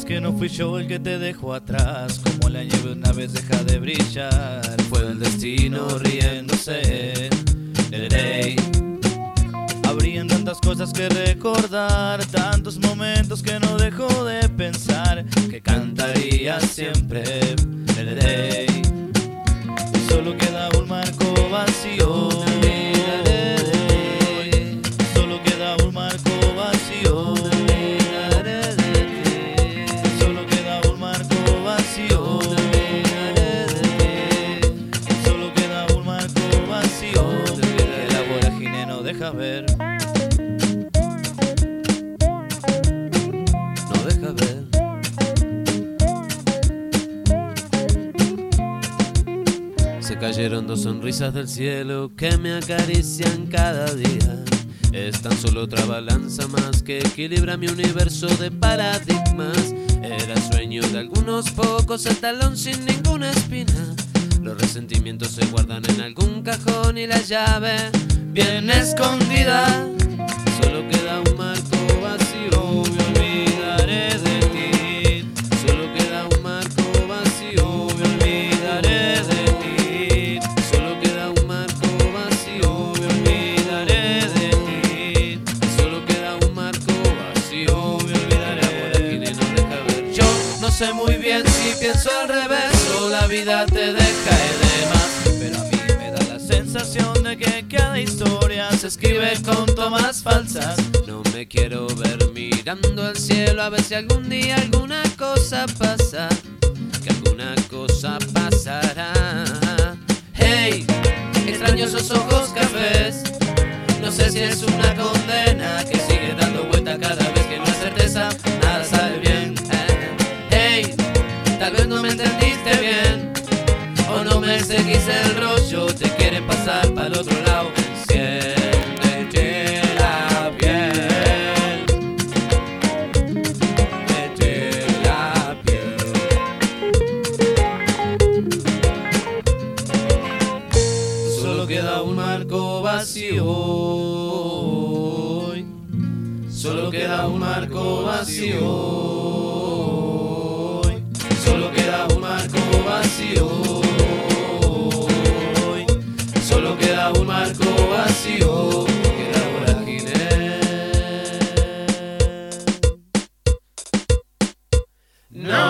que no fui yo el que te dejó atrás. Como la nieve una vez deja de brillar. Fue el destino riéndose. Habrían tantas cosas que recordar, tantos momentos que no dejo de pensar, que cantaría siempre. Solo queda un marco vacío. Solo queda un marco vacío. Solo queda un marco vacío. Solo queda un marco vacío. Que la vorágine no deja ver. No deja ver. Se cayeron dos sonrisas del cielo que me acarician cada día. Es tan solo otra balanza más que equilibra mi universo de paradigmas. Era sueño de algunos pocos, el talón sin ninguna espina. Los resentimientos se guardan en algún cajón y la llave bien escondida. Solo queda un marco vacío, me olvidaré de ti. Solo queda un marco vacío, me olvidaré de ti. Solo queda un marco vacío, me olvidaré de ti. Solo queda un marco vacío, me olvidaré. La vorágine no deja ver. Yo no sé muy bien si pienso al revés o la vida te deja de más, pero a mí me da la sensación de que cada historia se escribe con tomas falsas. No me quiero ver mirando al cielo a ver si algún día alguna cosa pasa, que alguna cosa pasará. Hey, extraño esos ojos cafés. No sé si es una condena que sigue dando vuelta cada vez que no hay certeza, nada sale bien. Hey, tal vez no me entendiste bien o no me seguís el rollo, te quieren pasar para el otro lado. Enciéndete la piel, mete la piel. Solo queda un marco vacío hoy. Solo queda un marco vacío hoy. Solo queda un marco vacío hoy. Solo queda un marco vacío. Queda vorágine. No.